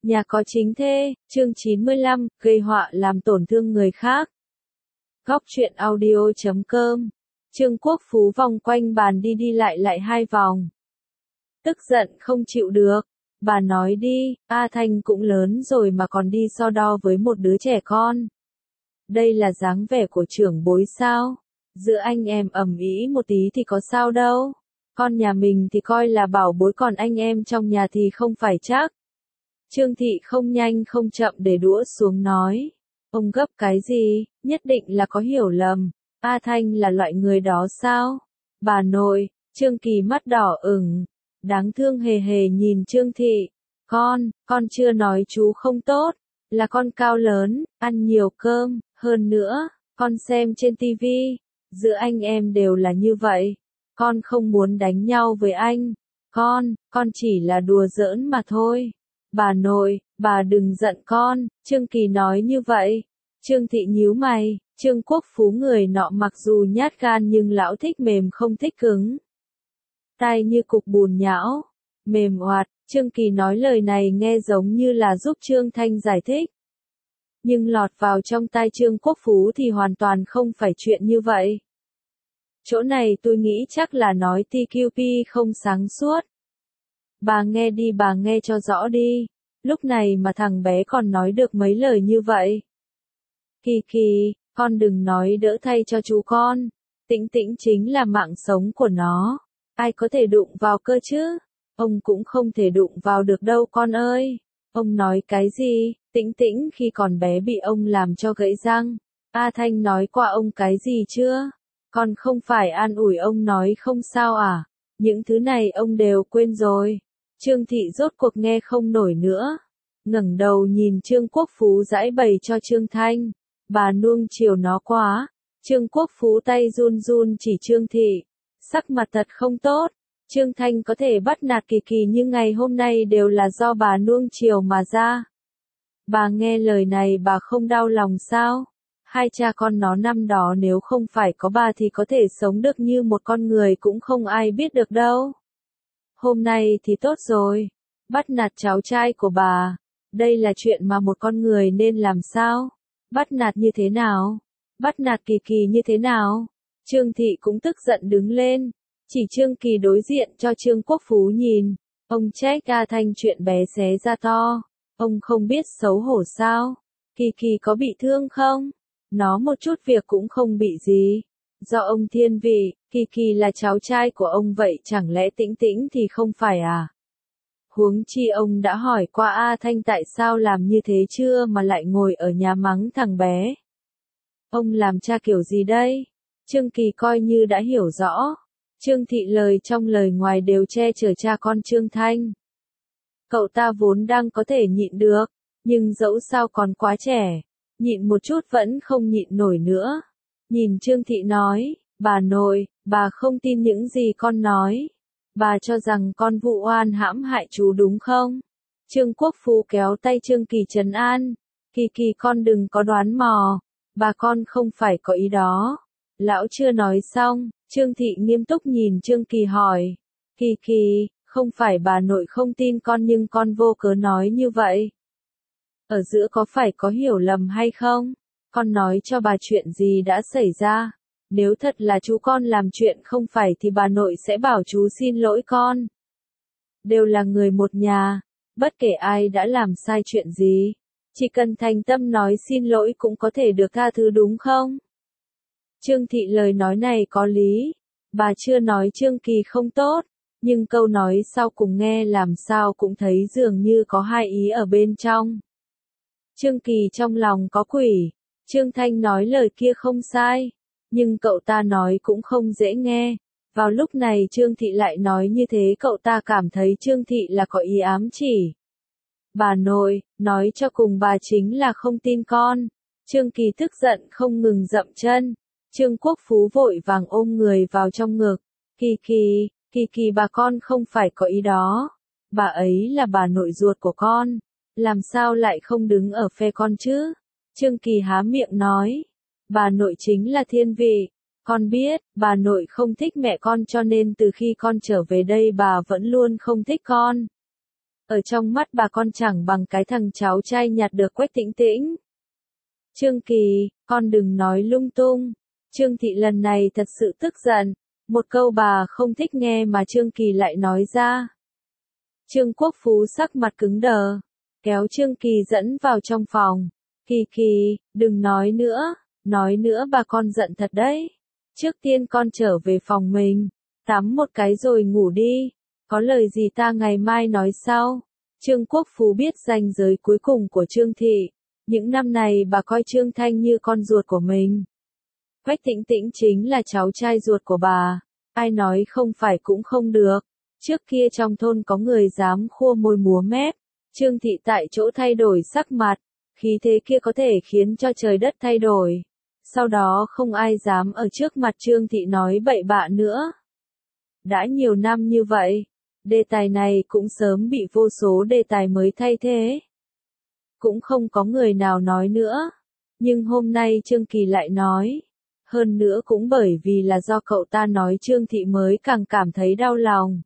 Nhà có chính thê, chương 95, gây họa làm tổn thương người khác. Góc truyện audio.com. Trương Quốc Phú vòng quanh bàn đi đi lại 2 vòng. Tức giận không chịu được. Bà nói đi, A Thanh cũng lớn rồi mà còn đi so đo với một đứa trẻ con. Đây là dáng vẻ của trưởng bối sao? Giữa anh em ầm ĩ một tí thì có sao đâu. Con nhà mình thì coi là bảo bối, còn anh em trong nhà thì không phải chắc. Trương Thị không nhanh không chậm để đũa xuống nói. Ông gấp cái gì, nhất định là có hiểu lầm. A Thanh là loại người đó sao? Bà nội, Trương Kỳ mắt đỏ ửng, đáng thương hề hề nhìn Trương Thị. Con chưa nói chú không tốt, là con cao lớn, ăn nhiều cơm, hơn nữa, con xem trên tivi, giữa anh em đều là như vậy. Con không muốn đánh nhau với anh. Con chỉ là đùa giỡn mà thôi. Bà nội, bà đừng giận con, Trương Kỳ nói như vậy. Trương Thị nhíu mày, Trương Quốc Phú người nọ mặc dù nhát gan nhưng lão thích mềm không thích cứng. Tai như cục bùn nhão, mềm oạt, Trương Kỳ nói lời này nghe giống như là giúp Trương Thanh giải thích. Nhưng lọt vào trong tai Trương Quốc Phú thì hoàn toàn không phải chuyện như vậy. Chỗ này tôi nghĩ chắc là nói TQP không sáng suốt. Bà nghe đi, bà nghe cho rõ đi. Lúc này mà thằng bé còn nói được mấy lời như vậy. Kỳ, con đừng nói đỡ thay cho chú con. Tĩnh Tĩnh chính là mạng sống của nó. Ai có thể đụng vào cơ chứ? Ông cũng không thể đụng vào được đâu con ơi. Ông nói cái gì? Tĩnh Tĩnh khi còn bé bị ông làm cho gãy răng. A Thanh nói qua ông cái gì chưa? Con không phải an ủi ông nói không sao à? Những thứ này ông đều quên rồi. Trương Thị rốt cuộc nghe không nổi nữa. Ngẩng đầu nhìn Trương Quốc Phú giãi bày cho Trương Thanh. Bà nuông chiều nó quá. Trương Quốc Phú tay run run chỉ Trương Thị. Sắc mặt thật không tốt. Trương Thanh có thể bắt nạt Kỳ như ngày hôm nay đều là do bà nuông chiều mà ra. Bà nghe lời này bà không đau lòng sao? Hai cha con nó năm đó nếu không phải có bà thì có thể sống được như một con người cũng không ai biết được đâu. Hôm nay thì tốt rồi. Bắt nạt cháu trai của bà. Đây là chuyện mà một con người nên làm sao? Bắt nạt như thế nào? Bắt nạt Kỳ như thế nào? Trương Thị cũng tức giận đứng lên. Chỉ Trương Kỳ đối diện cho Trương Quốc Phú nhìn. Ông trách A Thanh chuyện bé xé ra to. Ông không biết xấu hổ sao? Kỳ có bị thương không? Nó một chút việc cũng không bị gì. Do ông thiên vị, Kỳ là cháu trai của ông vậy chẳng lẽ Tĩnh Tĩnh thì không phải à? Huống chi ông đã hỏi qua A Thanh tại sao làm như thế chưa mà lại ngồi ở nhà mắng thằng bé. Ông làm cha kiểu gì đây? Trương Kỳ coi như đã hiểu rõ. Trương Thị lời trong lời ngoài đều che chở cha con Trương Thanh. Cậu ta vốn đang có thể nhịn được, nhưng dẫu sao còn quá trẻ. Nhịn một chút vẫn không nhịn nổi nữa. Nhìn Trương Thị nói, bà nội, bà không tin những gì con nói. Bà cho rằng con vụ oan hãm hại chú đúng không? Trương Quốc Phú kéo tay Trương Kỳ trấn an. Kỳ con đừng có đoán mò. Bà con không phải có ý đó. Lão chưa nói xong, Trương Thị nghiêm túc nhìn Trương Kỳ hỏi. Kỳ, không phải bà nội không tin con nhưng con vô cớ nói như vậy. Ở giữa có phải có hiểu lầm hay không? Con nói cho bà chuyện gì đã xảy ra. Nếu thật là chú con làm chuyện không phải thì bà nội sẽ bảo chú xin lỗi con. Đều là người một nhà, bất kể ai đã làm sai chuyện gì. Chỉ cần thành tâm nói xin lỗi cũng có thể được tha thứ đúng không? Trương Thị lời nói này có lý. Bà chưa nói Trương Kỳ không tốt. Nhưng câu nói sau cùng nghe làm sao cũng thấy dường như có hai ý ở bên trong. Trương Kỳ trong lòng có quỷ. Trương Thanh nói lời kia không sai. Nhưng cậu ta nói cũng không dễ nghe. Vào lúc này Trương Thị lại nói như thế cậu ta cảm thấy Trương Thị là có ý ám chỉ. Bà nội, nói cho cùng bà chính là không tin con. Trương Kỳ tức giận không ngừng dậm chân. Trương Quốc Phú vội vàng ôm người vào trong ngực. Kỳ bà con không phải có ý đó. Bà ấy là bà nội ruột của con. Làm sao lại không đứng ở phe con chứ? Trương Kỳ há miệng nói. Bà nội chính là thiên vị. Con biết, bà nội không thích mẹ con cho nên từ khi con trở về đây bà vẫn luôn không thích con. Ở trong mắt bà con chẳng bằng cái thằng cháu trai nhặt được Quách Tĩnh Tĩnh. Trương Kỳ, con đừng nói lung tung. Trương Thị lần này thật sự tức giận. Một câu bà không thích nghe mà Trương Kỳ lại nói ra. Trương Quốc Phú sắc mặt cứng đờ, kéo Trương Kỳ dẫn vào trong phòng. Kỳ Kỳ, đừng nói nữa bà con giận thật đấy. Trước tiên con trở về phòng mình, tắm một cái rồi ngủ đi. Có lời gì ta ngày mai nói sau. Trương Quốc Phú biết ranh giới cuối cùng của Trương Thị. Những năm này bà coi Trương Thanh như con ruột của mình. Quách Tĩnh Tĩnh chính là cháu trai ruột của bà. Ai nói không phải cũng không được. Trước kia trong thôn có người dám khua môi múa mép. Trương Thị tại chỗ thay đổi sắc mặt. Khí thế kia có thể khiến cho trời đất thay đổi. Sau đó không ai dám ở trước mặt Trương Thị nói bậy bạ nữa. Đã nhiều năm như vậy, đề tài này cũng sớm bị vô số đề tài mới thay thế. Cũng không có người nào nói nữa. Nhưng hôm nay Trương Kỳ lại nói. Hơn nữa cũng bởi vì là do cậu ta nói Trương Thị mới càng cảm thấy đau lòng.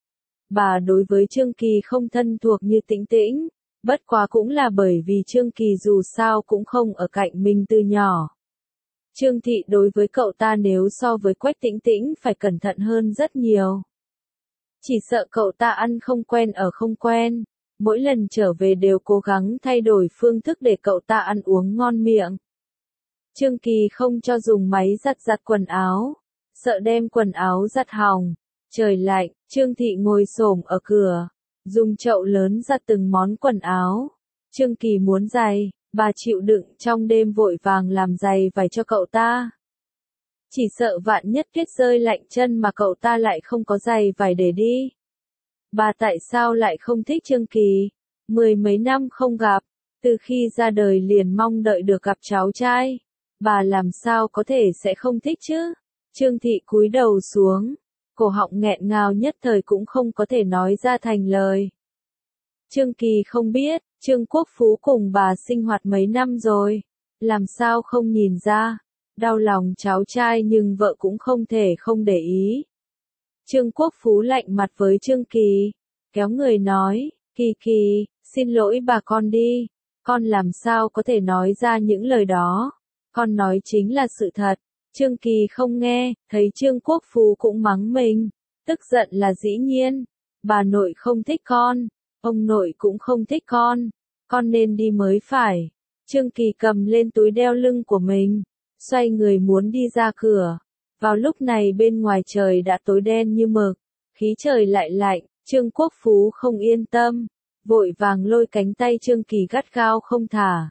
Bà đối với Trương Kỳ không thân thuộc như Tĩnh Tĩnh, bất quá cũng là bởi vì Trương Kỳ dù sao cũng không ở cạnh mình từ nhỏ. Trương Thị đối với cậu ta nếu so với Quách Tĩnh Tĩnh phải cẩn thận hơn rất nhiều. Chỉ sợ cậu ta ăn không quen ở không quen, mỗi lần trở về đều cố gắng thay đổi phương thức để cậu ta ăn uống ngon miệng. Trương Kỳ không cho dùng máy giặt quần áo, sợ đem quần áo giặt hỏng. Trời lạnh, Trương Thị ngồi xổm ở cửa, dùng chậu lớn giặt từng món quần áo. Trương Kỳ muốn giày, bà chịu đựng trong đêm vội vàng làm giày vải cho cậu ta. Chỉ sợ vạn nhất tuyết rơi lạnh chân mà cậu ta lại không có giày vải để đi. Bà tại sao lại không thích Trương Kỳ? Mười mấy năm không gặp, từ khi ra đời liền mong đợi được gặp cháu trai. Bà làm sao có thể sẽ không thích chứ? Trương Thị cúi đầu xuống, cổ họng nghẹn ngào nhất thời cũng không có thể nói ra thành lời. Trương Kỳ không biết, Trương Quốc Phú cùng bà sinh hoạt mấy năm rồi, làm sao không nhìn ra, đau lòng cháu trai nhưng vợ cũng không thể không để ý. Trương Quốc Phú lạnh mặt với Trương Kỳ, kéo người nói, Kỳ Kỳ, xin lỗi bà con đi, con làm sao có thể nói ra những lời đó, con nói chính là sự thật. Trương Kỳ không nghe, thấy Trương Quốc Phú cũng mắng mình, tức giận là dĩ nhiên, bà nội không thích con, ông nội cũng không thích con nên đi mới phải. Trương Kỳ cầm lên túi đeo lưng của mình, xoay người muốn đi ra cửa. Vào lúc này bên ngoài trời đã tối đen như mực, khí trời lại lạnh, Trương Quốc Phú không yên tâm, vội vàng lôi cánh tay Trương Kỳ gắt gao không thả.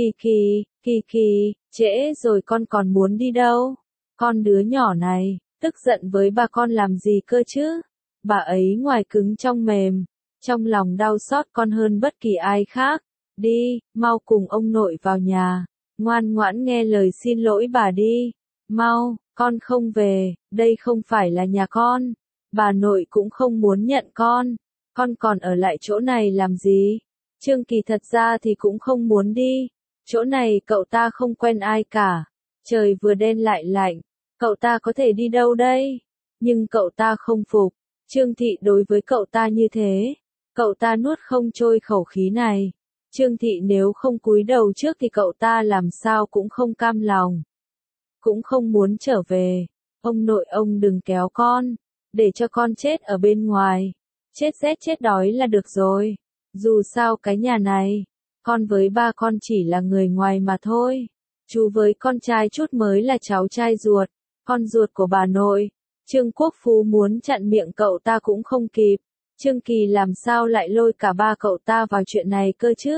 Kỳ Kỳ, trễ rồi con còn muốn đi đâu? Con đứa nhỏ này, tức giận với bà con làm gì cơ chứ? Bà ấy ngoài cứng trong mềm, trong lòng đau xót con hơn bất kỳ ai khác. Đi, mau cùng ông nội vào nhà, ngoan ngoãn nghe lời xin lỗi bà đi. Mau, con không về, đây không phải là nhà con. Bà nội cũng không muốn nhận con còn ở lại chỗ này làm gì? Trương Kỳ thật ra thì cũng không muốn đi. Chỗ này cậu ta không quen ai cả. Trời vừa đen lại lạnh, cậu ta có thể đi đâu đây? Nhưng cậu ta không phục. Trương Thị đối với cậu ta như thế, cậu ta nuốt không trôi khẩu khí này. Trương Thị nếu không cúi đầu trước thì cậu ta làm sao cũng không cam lòng. Cũng không muốn trở về. Ông nội ông đừng kéo con, để cho con chết ở bên ngoài. Chết rét chết đói là được rồi. Dù sao cái nhà này, con với ba con chỉ là người ngoài mà thôi. Chú với con trai chút mới là cháu trai ruột, con ruột của bà nội. Trương Quốc Phú muốn chặn miệng cậu ta cũng không kịp. Trương Kỳ làm sao lại lôi cả ba cậu ta vào chuyện này cơ chứ?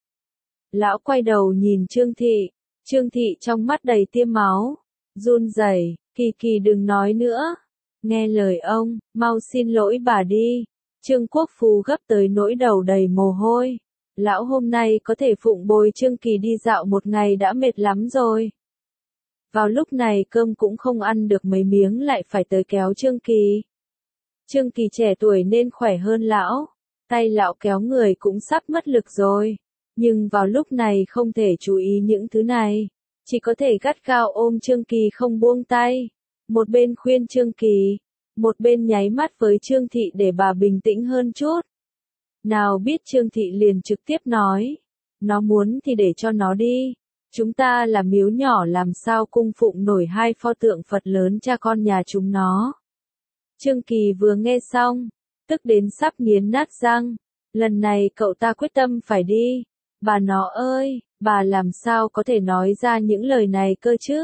Lão quay đầu nhìn Trương Thị. Trương Thị trong mắt đầy tia máu, run rẩy, Kỳ đừng nói nữa. Nghe lời ông, mau xin lỗi bà đi. Trương Quốc Phú gấp tới nỗi đầu đầy mồ hôi. Lão hôm nay có thể phụng bồi Trương Kỳ đi dạo một ngày đã mệt lắm rồi. Vào lúc này cơm cũng không ăn được mấy miếng lại phải tới kéo Trương Kỳ. Trương Kỳ trẻ tuổi nên khỏe hơn lão. Tay lão kéo người cũng sắp mất lực rồi. Nhưng vào lúc này không thể chú ý những thứ này. Chỉ có thể gắt gao ôm Trương Kỳ không buông tay. Một bên khuyên Trương Kỳ, một bên nháy mắt với Trương Thị để bà bình tĩnh hơn chút. Nào biết Trương Thị liền trực tiếp nói, nó muốn thì để cho nó đi. Chúng ta là miếu nhỏ làm sao cung phụng nổi hai pho tượng Phật lớn cha con nhà chúng nó. Trương Kỳ vừa nghe xong, tức đến sắp nghiến nát răng. Lần này cậu ta quyết tâm phải đi. Bà nó ơi, bà làm sao có thể nói ra những lời này cơ chứ?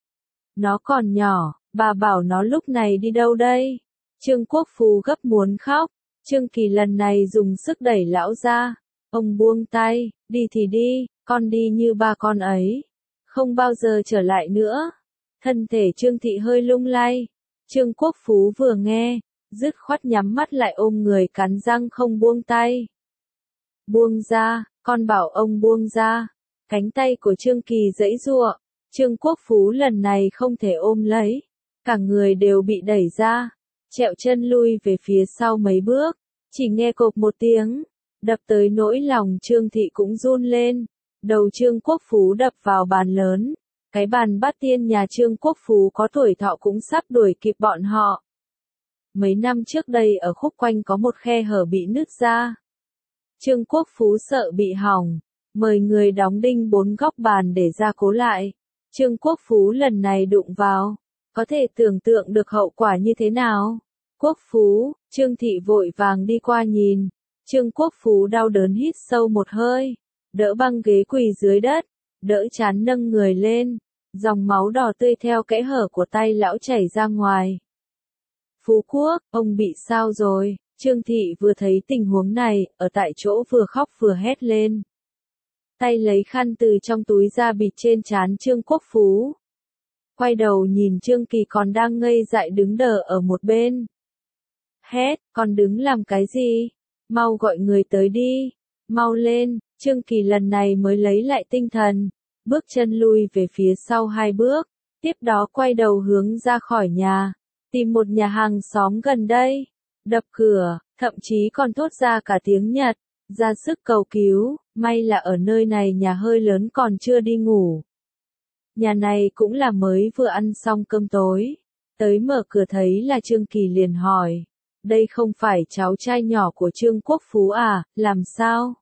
Nó còn nhỏ, bà bảo nó lúc này đi đâu đây? Trương Quốc Phú gấp muốn khóc. Trương Kỳ lần này dùng sức đẩy lão ra. Ông buông tay, đi thì đi, con đi như ba con ấy. Không bao giờ trở lại nữa. Thân thể Trương Thị hơi lung lay. Trương Quốc Phú vừa nghe, dứt khoát nhắm mắt lại ôm người cắn răng không buông tay. Buông ra, con bảo ông buông ra. Cánh tay của Trương Kỳ giãy giụa. Trương Quốc Phú lần này không thể ôm lấy. Cả người đều bị đẩy ra. Trẹo chân lui về phía sau mấy bước. Chỉ nghe cộp một tiếng. Đập tới nỗi lòng Trương Thị cũng run lên. Đầu Trương Quốc Phú đập vào bàn lớn. Cái bàn bát tiên nhà Trương Quốc Phú có tuổi thọ cũng sắp đuổi kịp bọn họ. Mấy năm trước đây ở khúc quanh có một khe hở bị nứt ra. Trương Quốc Phú sợ bị hỏng, mời người đóng đinh 4 góc bàn để gia cố lại. Trương Quốc Phú lần này đụng vào, có thể tưởng tượng được hậu quả như thế nào. Quốc Phú, Trương Thị vội vàng đi qua nhìn. Trương Quốc Phú đau đớn hít sâu một hơi, đỡ băng ghế quỳ dưới đất, đỡ chán nâng người lên, dòng máu đỏ tươi theo kẽ hở của tay lão chảy ra ngoài. Phú Quốc, ông bị sao rồi? Trương Thị vừa thấy tình huống này, ở tại chỗ vừa khóc vừa hét lên. Tay lấy khăn từ trong túi ra bịt trên trán Trương Quốc Phú. Quay đầu nhìn Trương Kỳ còn đang ngây dại đứng đờ ở một bên. Hét, con đứng làm cái gì? Mau gọi người tới đi. Mau lên, Trương Kỳ lần này mới lấy lại tinh thần. Bước chân lui về phía sau 2 bước. Tiếp đó quay đầu hướng ra khỏi nhà. Tìm một nhà hàng xóm gần đây. Đập cửa, thậm chí còn thốt ra cả tiếng Nhật. Ra sức cầu cứu, may là ở nơi này nhà hơi lớn còn chưa đi ngủ. Nhà này cũng là mới vừa ăn xong cơm tối. Tới mở cửa thấy là Trương Kỳ liền hỏi. Đây không phải cháu trai nhỏ của Trương Quốc Phú à, làm sao?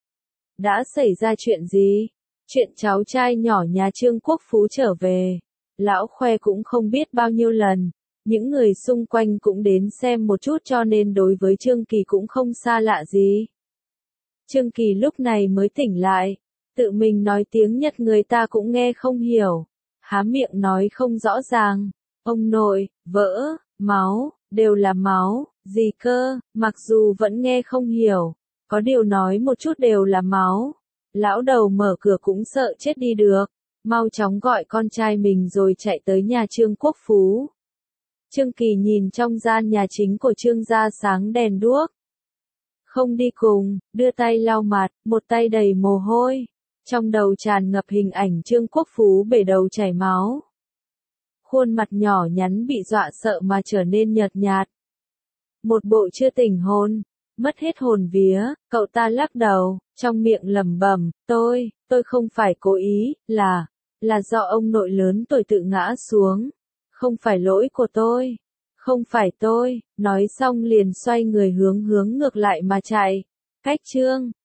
Đã xảy ra chuyện gì? Chuyện cháu trai nhỏ nhà Trương Quốc Phú trở về. Lão khoe cũng không biết bao nhiêu lần. Những người xung quanh cũng đến xem một chút cho nên đối với Trương Kỳ cũng không xa lạ gì. Trương Kỳ lúc này mới tỉnh lại. Tự mình nói tiếng Nhật người ta cũng nghe không hiểu. Há miệng nói không rõ ràng. Ông nội, vỡ, máu, đều là máu, gì cơ, mặc dù vẫn nghe không hiểu. Có điều nói một chút đều là máu. Lão đầu mở cửa cũng sợ chết đi được. Mau chóng gọi con trai mình rồi chạy tới nhà Trương Quốc Phú. Trương Kỳ nhìn trong gian nhà chính của Trương gia sáng đèn đuốc. Không đi cùng, đưa tay lau mặt, một tay đầy mồ hôi. Trong đầu tràn ngập hình ảnh Trương Quốc Phú bể đầu chảy máu. Khuôn mặt nhỏ nhắn bị dọa sợ mà trở nên nhợt nhạt. Một bộ chưa tỉnh hồn, mất hết hồn vía, cậu ta lắc đầu, trong miệng lẩm bẩm, tôi không phải cố ý, là do ông nội lớn tôi tự ngã xuống. Không phải lỗi của tôi. Không phải tôi, nói xong liền xoay người hướng ngược lại mà chạy. Cách Trương